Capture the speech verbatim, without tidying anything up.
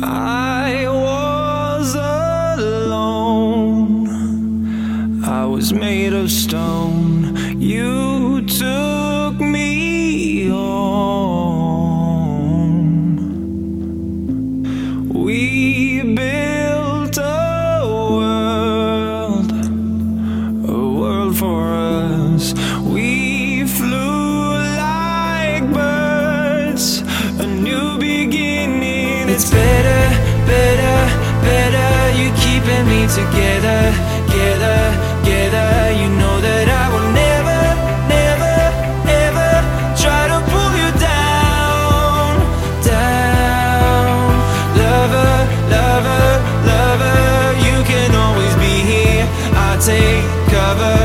I was alone, I was made of stone. You took me home. We built a world, a world for us. We flew like birds, a new beginning. It's better, better, better. You're keeping me together, together, together. You know that I will never, never, ever try to pull you down, down. Lover, lover, lover, you can always be here. I'll take cover.